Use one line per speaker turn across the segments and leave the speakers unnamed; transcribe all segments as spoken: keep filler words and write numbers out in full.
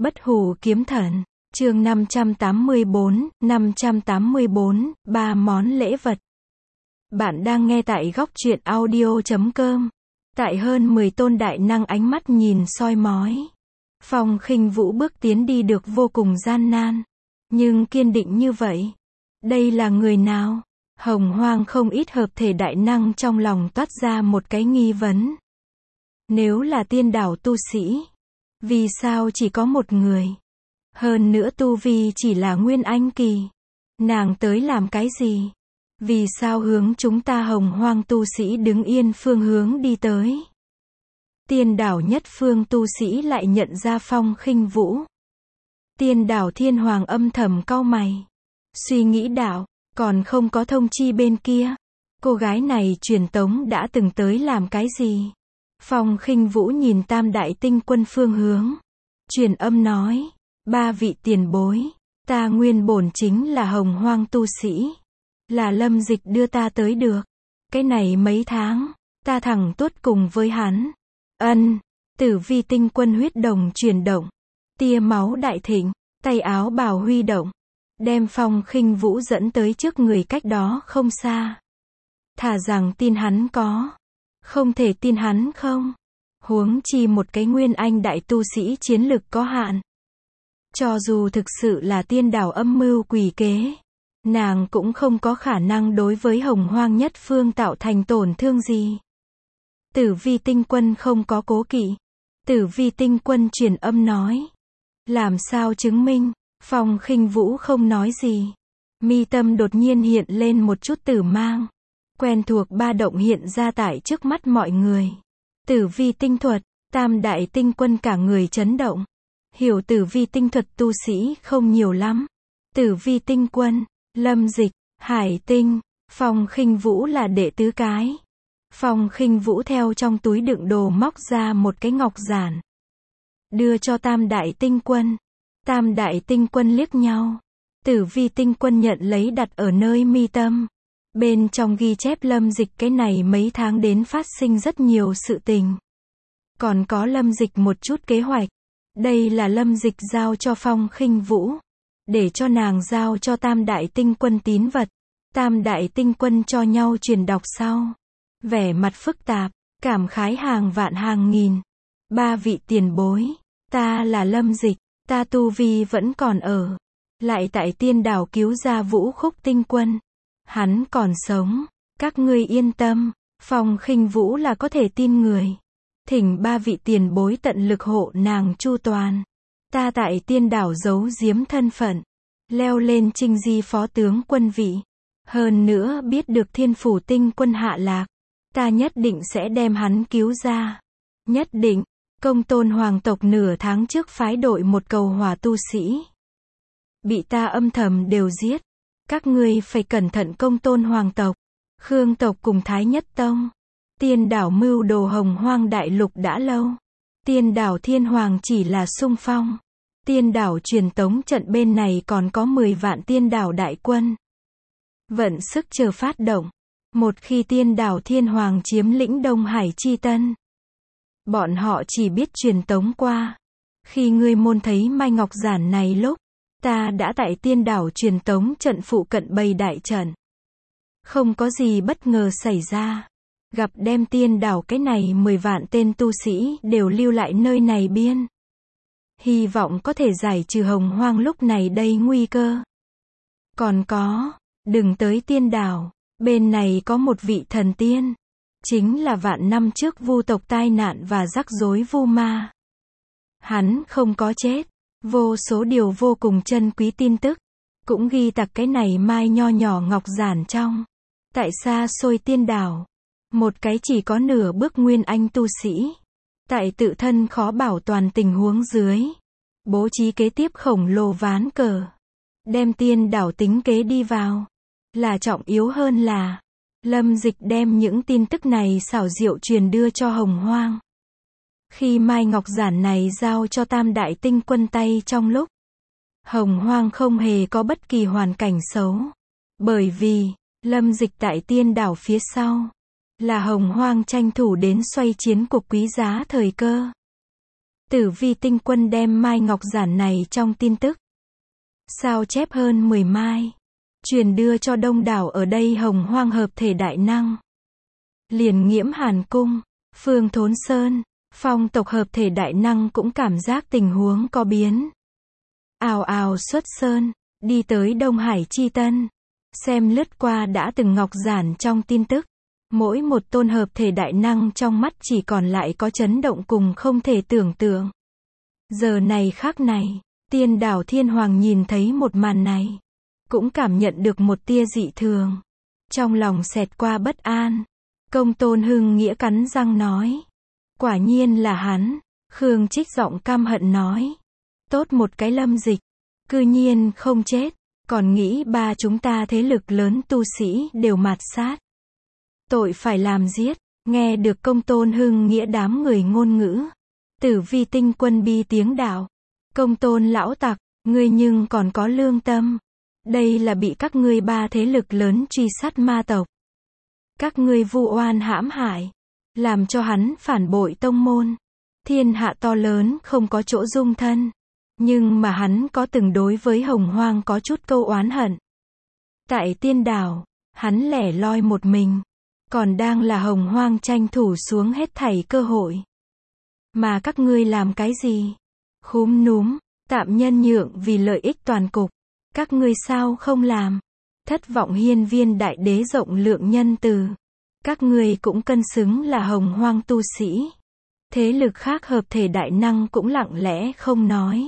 Bất hủ kiếm thần, chương năm trăm tám mươi bốn, năm trăm tám mươi bốn, ba món lễ vật. Bạn đang nghe tại góc truyện audio chấm com. Tại hơn mười tôn đại năng ánh mắt nhìn soi mói, Phong Khinh Vũ bước tiến đi được vô cùng gian nan, nhưng kiên định như vậy. Đây là người nào? Hồng Hoang không ít hợp thể đại năng trong lòng toát ra một cái nghi vấn. Nếu là tiên đảo tu sĩ, vì sao chỉ có một người? Hơn nữa tu vi chỉ là nguyên anh kỳ. Nàng tới làm cái gì? Vì sao hướng chúng ta Hồng Hoang tu sĩ đứng yên phương hướng đi tới? Tiên đảo nhất phương tu sĩ lại nhận ra Phong Khinh Vũ. Tiên đảo Thiên Hoàng âm thầm cau mày, suy nghĩ đạo, còn không có thông chi bên kia. Cô gái này truyền tống đã từng tới làm cái gì? Phong Khinh Vũ nhìn Tam Đại Tinh Quân phương hướng, truyền âm nói, ba vị tiền bối, ta nguyên bổn chính là Hồng Hoang tu sĩ, là Lâm Dịch đưa ta tới được. Cái này mấy tháng, ta thẳng tuốt cùng với hắn. Ân, Tử Vi Tinh Quân huyết đồng chuyển động, tia máu đại thịnh, tay áo bào huy động, đem Phong Khinh Vũ dẫn tới trước người cách đó không xa. Thà rằng tin hắn có, không thể tin hắn không. Huống chi một cái nguyên anh đại tu sĩ chiến lực có hạn. Cho dù thực sự là tiên đảo âm mưu quỷ kế, nàng cũng không có khả năng đối với Hồng Hoang nhất phương tạo thành tổn thương gì. Tử Vi Tinh Quân không có cố kỵ. Tử Vi Tinh Quân truyền âm nói, làm sao chứng minh? Phong Khinh Vũ không nói gì. Mi tâm đột nhiên hiện lên một chút tử mang, quen thuộc ba động hiện ra tại trước mắt mọi người. Tử Vi tinh thuật, Tam Đại Tinh Quân cả người chấn động. Hiểu Tử Vi tinh thuật tu sĩ không nhiều lắm. Tử Vi Tinh Quân, Lâm Dịch, Hải Tinh, Phong Khinh Vũ là đệ tứ cái. Phong Khinh Vũ theo trong túi đựng đồ móc ra một cái ngọc giản, đưa cho Tam Đại Tinh Quân. Tam Đại Tinh Quân liếc nhau. Tử Vi Tinh Quân nhận lấy đặt ở nơi mi tâm. Bên trong ghi chép Lâm Dịch cái này mấy tháng đến phát sinh rất nhiều sự tình. Còn có Lâm Dịch một chút kế hoạch. Đây là Lâm Dịch giao cho Phong Khinh Vũ, để cho nàng giao cho Tam Đại Tinh Quân tín vật. Tam Đại Tinh Quân cho nhau truyền đọc sau, vẻ mặt phức tạp, cảm khái hàng vạn hàng nghìn. Ba vị tiền bối, ta là Lâm Dịch, ta tu vi vẫn còn ở, lại tại tiên đảo cứu ra Vũ Khúc Tinh Quân. Hắn còn sống, các ngươi yên tâm. Phong Khinh Vũ là có thể tin người. Thỉnh ba vị tiền bối tận lực hộ nàng chu toàn. Ta tại tiên đảo giấu giếm thân phận, leo lên Trinh Di phó tướng quân vị. Hơn nữa biết được Thiên Phủ Tinh Quân hạ lạc, ta nhất định sẽ đem hắn cứu ra. Nhất định. Công Tôn hoàng tộc nửa tháng trước phái đội một cầu hỏa tu sĩ, bị ta âm thầm đều giết. Các ngươi phải cẩn thận Công Tôn hoàng tộc, Khương tộc cùng Thái Nhất Tông. Tiên đảo mưu đồ Hồng Hoang đại lục đã lâu. Tiên đảo Thiên Hoàng chỉ là xung phong. Tiên đảo truyền tống trận bên này còn có mười vạn tiên đảo đại quân, vận sức chờ phát động. Một khi tiên đảo Thiên Hoàng chiếm lĩnh Đông Hải Chi Tân, bọn họ chỉ biết truyền tống qua. Khi ngươi môn thấy mai ngọc giản này lúc, ta đã tại tiên đảo truyền tống trận phụ cận bày đại trận. Không có gì bất ngờ xảy ra. Gặp đem tiên đảo cái này mười vạn tên tu sĩ đều lưu lại nơi này biên. Hy vọng có thể giải trừ Hồng Hoang lúc này đây nguy cơ. Còn có, đừng tới tiên đảo, bên này có một vị thần tiên. Chính là vạn năm trước vu tộc tai nạn và rắc rối vu ma. Hắn không có chết. Vô số điều vô cùng chân quý tin tức, cũng ghi tặc cái này mai nho nhỏ ngọc giản trong. Tại xa xôi tiên đảo, một cái chỉ có nửa bước nguyên anh tu sĩ, tại tự thân khó bảo toàn tình huống dưới, bố trí kế tiếp khổng lồ ván cờ, đem tiên đảo tính kế đi vào. Là trọng yếu hơn là, Lâm Dịch đem những tin tức này xảo diệu truyền đưa cho Hồng Hoang. Khi mai ngọc giản này giao cho Tam Đại Tinh Quân tay trong lúc, Hồng Hoang không hề có bất kỳ hoàn cảnh xấu. Bởi vì, Lâm Dịch tại tiên đảo phía sau, là Hồng Hoang tranh thủ đến xoay chiến cuộc quý giá thời cơ. Tử Vi Tinh Quân đem mai ngọc giản này trong tin tức sao chép hơn mười mai, truyền đưa cho đông đảo ở đây hồng hoang hợp thể đại năng. Liền Nghiễm Hàn Cung, Phương Thốn Sơn, phong tộc hợp thể đại năng cũng cảm giác tình huống có biến. Ào ào xuất sơn, đi tới Đông Hải Chi Tân, xem lướt qua đã từng ngọc giản trong tin tức. Mỗi một tôn hợp thể đại năng trong mắt chỉ còn lại có chấn động cùng không thể tưởng tượng. Giờ này khắc này, Tiên đảo Thiên Hoàng nhìn thấy một màn này, cũng cảm nhận được một tia dị thường. Trong lòng xẹt qua bất an. Công Tôn Hưng Nghĩa cắn răng nói. Quả nhiên là hắn. Khương Trích giọng căm hận nói. Tốt một cái Lâm Dịch. Cư nhiên không chết. Còn nghĩ ba chúng ta thế lực lớn tu sĩ đều mạt sát. Tội phải làm giết. Nghe được Công Tôn Hưng Nghĩa đám người ngôn ngữ. Tử Vi Tinh Quân bi tiếng đạo. Công Tôn lão tặc, ngươi nhưng còn có lương tâm. Đây là bị các ngươi ba thế lực lớn truy sát ma tộc. Các ngươi vu oan hãm hại, làm cho hắn phản bội tông môn. Thiên hạ to lớn không có chỗ dung thân. Nhưng mà hắn có từng đối với hồng hoang có chút câu oán hận. Tại tiên đảo, hắn lẻ loi một mình. Còn đang là hồng hoang tranh thủ xuống hết thảy cơ hội. Mà các ngươi làm cái gì? Khúm núm, tạm nhân nhượng vì lợi ích toàn cục. Các ngươi sao không làm? Thất vọng hiên viên đại đế rộng lượng nhân từ. Các ngươi cũng cân xứng là hồng hoang tu sĩ. Thế lực khác hợp thể đại năng cũng lặng lẽ không nói.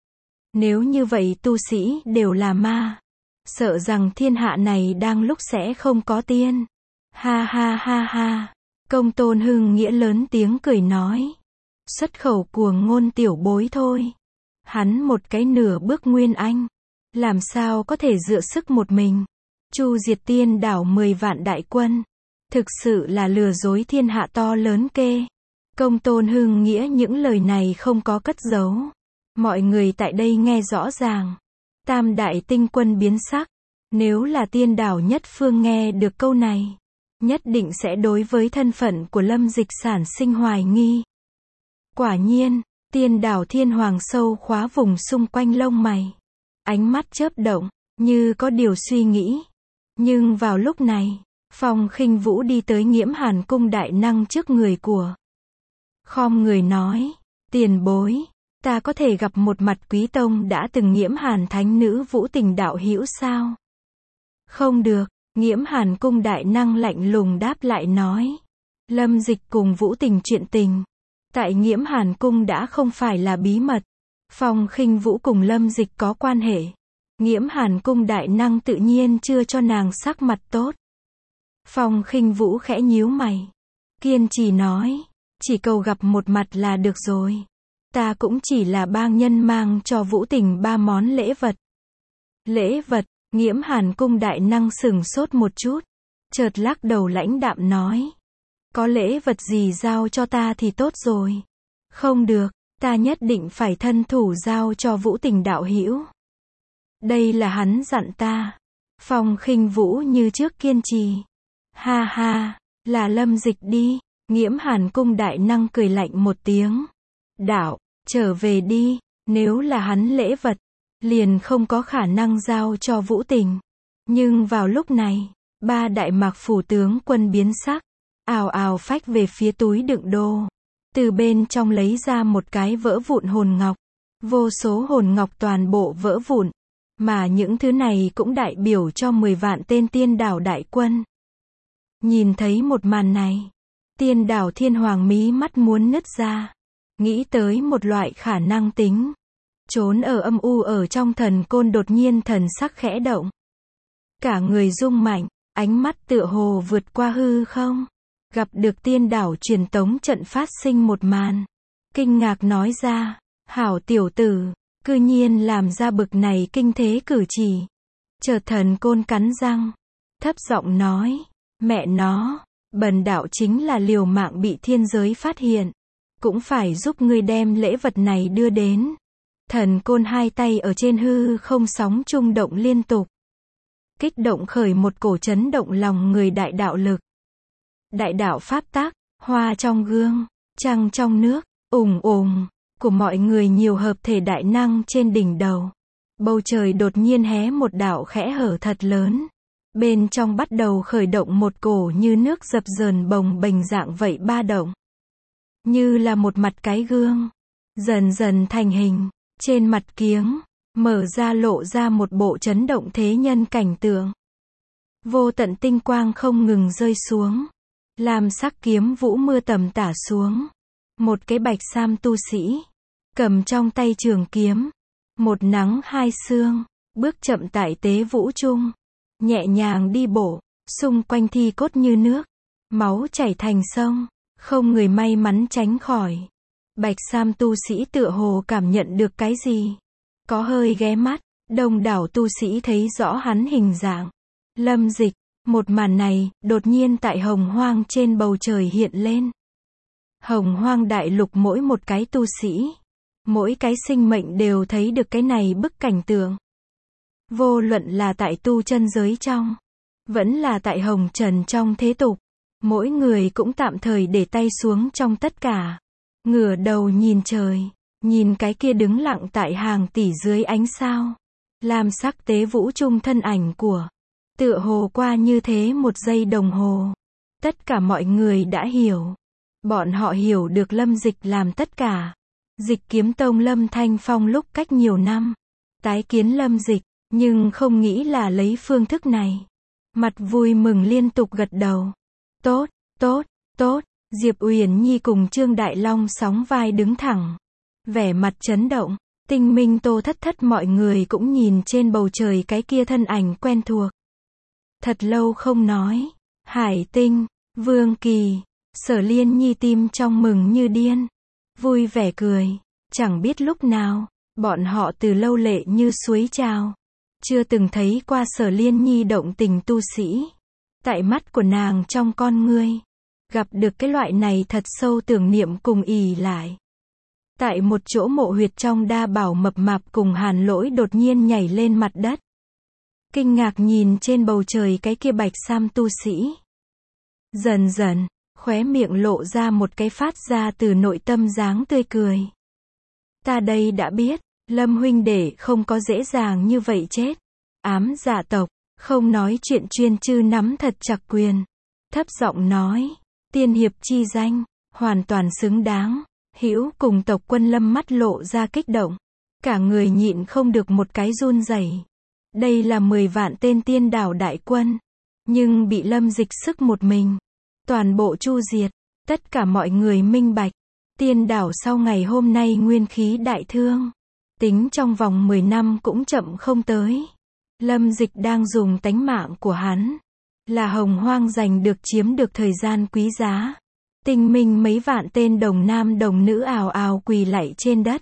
Nếu như vậy tu sĩ đều là ma. Sợ rằng thiên hạ này đang lúc sẽ không có tiên. Ha ha ha ha. Công Tôn Hưng Nghĩa lớn tiếng cười nói. Xuất khẩu cuồng ngôn tiểu bối thôi. Hắn một cái nửa bước nguyên anh. Làm sao có thể dựa sức một mình. Chu diệt tiên đảo mười vạn đại quân. Thực sự là lừa dối thiên hạ to lớn kê. Công Tôn Hưng Nghĩa những lời này không có cất giấu. Mọi người tại đây nghe rõ ràng. Tam đại tinh quân biến sắc. Nếu là tiên đảo nhất phương nghe được câu này, nhất định sẽ đối với thân phận của Lâm Dịch sản sinh hoài nghi. Quả nhiên, tiên đảo Thiên Hoàng sâu khóa vùng xung quanh lông mày. Ánh mắt chớp động, như có điều suy nghĩ. Nhưng vào lúc này, Phong Khinh Vũ đi tới Nghiễm Hàn Cung đại năng trước người của. Khom người nói, tiền bối, ta có thể gặp một mặt quý tông đã từng Nghiễm Hàn thánh nữ Vũ Tình đạo hữu sao? Không được, Nghiễm Hàn Cung đại năng lạnh lùng đáp lại nói. Lâm Dịch cùng Vũ Tình chuyện tình. Tại Nghiễm Hàn Cung đã không phải là bí mật. Phong Khinh Vũ cùng Lâm Dịch có quan hệ. Nghiễm Hàn Cung đại năng tự nhiên chưa cho nàng sắc mặt tốt. Phong Khinh Vũ khẽ nhíu mày. Kiên trì nói. Chỉ cầu gặp một mặt là được rồi. Ta cũng chỉ là bang nhân mang cho Vũ Tình ba món lễ vật. Lễ vật, Nghiễm Hàn Cung đại năng sừng sốt một chút. Chợt lắc đầu lãnh đạm nói. Có lễ vật gì giao cho ta thì tốt rồi. Không được, ta nhất định phải thân thủ giao cho Vũ Tình đạo hữu. Đây là hắn dặn ta. Phong Khinh Vũ như trước kiên trì. Ha ha, là Lâm Dịch đi. Nghiễm Hàn Cung đại năng cười lạnh một tiếng. Đạo, trở về đi, nếu là hắn lễ vật, liền không có khả năng giao cho Vũ Tình. Nhưng vào lúc này, ba đại mạc phủ tướng quân biến sắc, ào ào phách về phía túi đựng đồ. Từ bên trong lấy ra một cái vỡ vụn hồn ngọc. Vô số hồn ngọc toàn bộ vỡ vụn. Mà những thứ này cũng đại biểu cho mười vạn tên tiên đảo đại quân. Nhìn thấy một màn này, tiên đảo Thiên Hoàng mí mắt muốn nứt ra. Nghĩ tới một loại khả năng tính. Trốn ở âm u ở trong thần côn đột nhiên thần sắc khẽ động. Cả người rung mạnh, ánh mắt tựa hồ vượt qua hư không. Gặp được tiên đảo truyền tống trận phát sinh một màn. Kinh ngạc nói ra, hảo tiểu tử, cư nhiên làm ra bực này kinh thế cử chỉ. Chợt thần côn cắn răng, thấp giọng nói, mẹ nó, bần đạo chính là liều mạng bị thiên giới phát hiện. Cũng phải giúp ngươi đem lễ vật này đưa đến. Thần côn hai tay ở trên hư không sóng trung động liên tục. Kích động khởi một cổ chấn động lòng người đại đạo lực. Đại đạo pháp tác, hoa trong gương, trăng trong nước, ùng ùng, của mọi người nhiều hợp thể đại năng trên đỉnh đầu. Bầu trời đột nhiên hé một đạo khẽ hở thật lớn. Bên trong bắt đầu khởi động một cổ như nước dập dờn bồng bềnh dạng vậy ba động. Như là một mặt cái gương. Dần dần thành hình. Trên mặt kiếng, mở ra lộ ra một bộ chấn động thế nhân cảnh tượng. Vô tận tinh quang không ngừng rơi xuống. Làm sắc kiếm vũ mưa tầm tả xuống. Một cái bạch sam tu sĩ. Cầm trong tay trường kiếm. Một nắng hai sương. Bước chậm tại tế vũ trung. Nhẹ nhàng đi bộ. Xung quanh thi cốt như nước. Máu chảy thành sông. Không người may mắn tránh khỏi. Bạch sam tu sĩ tựa hồ cảm nhận được cái gì. Có hơi ghé mắt. Đông đảo tu sĩ thấy rõ hắn hình dạng. Lâm Dịch. Một màn này, đột nhiên tại hồng hoang trên bầu trời hiện lên. Hồng hoang đại lục mỗi một cái tu sĩ. Mỗi cái sinh mệnh đều thấy được cái này bức cảnh tượng. Vô luận là tại tu chân giới trong. Vẫn là tại hồng trần trong thế tục. Mỗi người cũng tạm thời để tay xuống trong tất cả. Ngửa đầu nhìn trời. Nhìn cái kia đứng lặng tại hàng tỷ dưới ánh sao. Làm sắc tế vũ trung thân ảnh của. Tựa hồ qua như thế một giây đồng hồ. Tất cả mọi người đã hiểu. Bọn họ hiểu được Lâm Dịch làm tất cả. Dịch Kiếm Tông Lâm Thanh Phong lúc cách nhiều năm. Tái kiến Lâm Dịch. Nhưng không nghĩ là lấy phương thức này. Mặt vui mừng liên tục gật đầu. Tốt, tốt, tốt. Diệp Uyển Nhi cùng Trương Đại Long sóng vai đứng thẳng. Vẻ mặt chấn động. Tinh Minh Tô Thất Thất mọi người cũng nhìn trên bầu trời cái kia thân ảnh quen thuộc. Thật lâu không nói. Hải Tinh, Vương Kỳ, Sở Liên Nhi tim trong mừng như điên. Vui vẻ cười. Chẳng biết lúc nào, bọn họ từ lâu lệ như suối trào. Chưa từng thấy qua Sở Liên Nhi động tình tu sĩ. Tại mắt của nàng trong con ngươi. Gặp được cái loại này thật sâu tưởng niệm cùng ỷ lại. Tại một chỗ mộ huyệt trong đa bảo mập mạp cùng Hàn Lỗi đột nhiên nhảy lên mặt đất. Kinh ngạc nhìn trên bầu trời cái kia bạch sam tu sĩ. Dần dần, khóe miệng lộ ra một cái phát ra từ nội tâm dáng tươi cười. Ta đây đã biết, Lâm huynh đệ không có dễ dàng như vậy chết. Ám Dạ tộc, không nói chuyện chuyên chư nắm thật chặt quyền. Thấp giọng nói, tiên hiệp chi danh, hoàn toàn xứng đáng. Hữu cùng tộc quân Lâm mắt lộ ra kích động. Cả người nhịn không được một cái run rẩy. Đây là mười vạn tên tiên đảo đại quân. Nhưng bị Lâm Dịch sức một mình. Toàn bộ chu diệt. Tất cả mọi người minh bạch. Tiên đảo sau ngày hôm nay nguyên khí đại thương. Tính trong vòng mười năm cũng chậm không tới. Lâm Dịch đang dùng tánh mạng của hắn. Là hồng hoang giành được chiếm được thời gian quý giá. Tinh minh mấy vạn tên đồng nam đồng nữ ào ào quỳ lạy trên đất.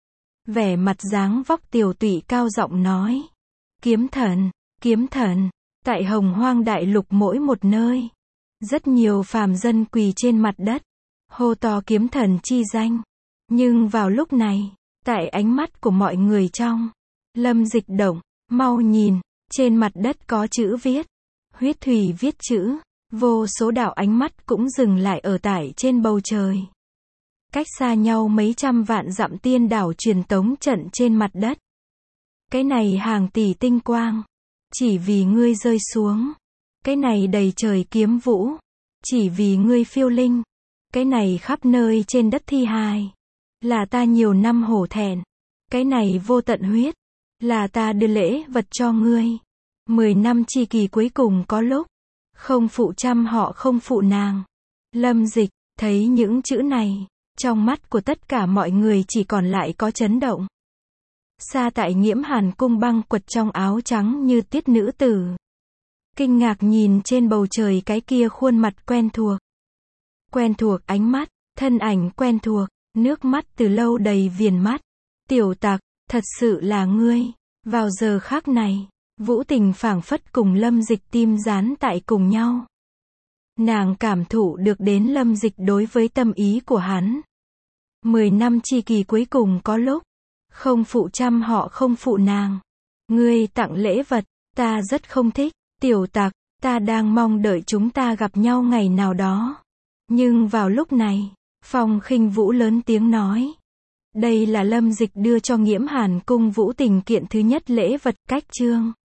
Vẻ mặt dáng vóc tiểu tụy cao giọng nói. Kiếm thần, kiếm thần, tại hồng hoang đại lục mỗi một nơi. Rất nhiều phàm dân quỳ trên mặt đất. Hô to kiếm thần chi danh. Nhưng vào lúc này, tại ánh mắt của mọi người trong. Lâm Dịch động, mau nhìn, trên mặt đất có chữ viết. Huyết thủy viết chữ. Vô số đạo ánh mắt cũng dừng lại ở tại trên bầu trời. Cách xa nhau mấy trăm vạn dặm tiên đảo truyền tống trận trên mặt đất. Cái này hàng tỷ tinh quang. Chỉ vì ngươi rơi xuống. Cái này đầy trời kiếm vũ. Chỉ vì ngươi phiêu linh. Cái này khắp nơi trên đất thi hài. Là ta nhiều năm hổ thẹn. Cái này vô tận huyết. Là ta đưa lễ vật cho ngươi. Mười năm chi kỳ cuối cùng có lúc. Không phụ trăm họ không phụ nàng. Lâm Dịch, thấy những chữ này. Trong mắt của tất cả mọi người chỉ còn lại có chấn động. Xa tại Nghiễm Hàn cung băng quật trong áo trắng như tiết nữ tử. Kinh ngạc nhìn trên bầu trời cái kia khuôn mặt quen thuộc. Quen thuộc ánh mắt, thân ảnh quen thuộc, nước mắt từ lâu đầy viền mắt. Tiểu Tặc, thật sự là ngươi. Vào giờ khắc này, Vũ Tình phảng phất cùng Lâm Dịch tim dán tại cùng nhau. Nàng cảm thụ được đến Lâm Dịch đối với tâm ý của hắn. Mười năm chi kỳ cuối cùng có lúc. Không phụ trăm họ không phụ nàng. Ngươi tặng lễ vật, ta rất không thích. Tiểu Tặc, ta đang mong đợi chúng ta gặp nhau ngày nào đó. Nhưng vào lúc này, Phong Khinh Vũ lớn tiếng nói. Đây là Lâm Dịch đưa cho Nghiễm Hàn cung Vũ Tình kiện thứ nhất lễ vật, cách chương.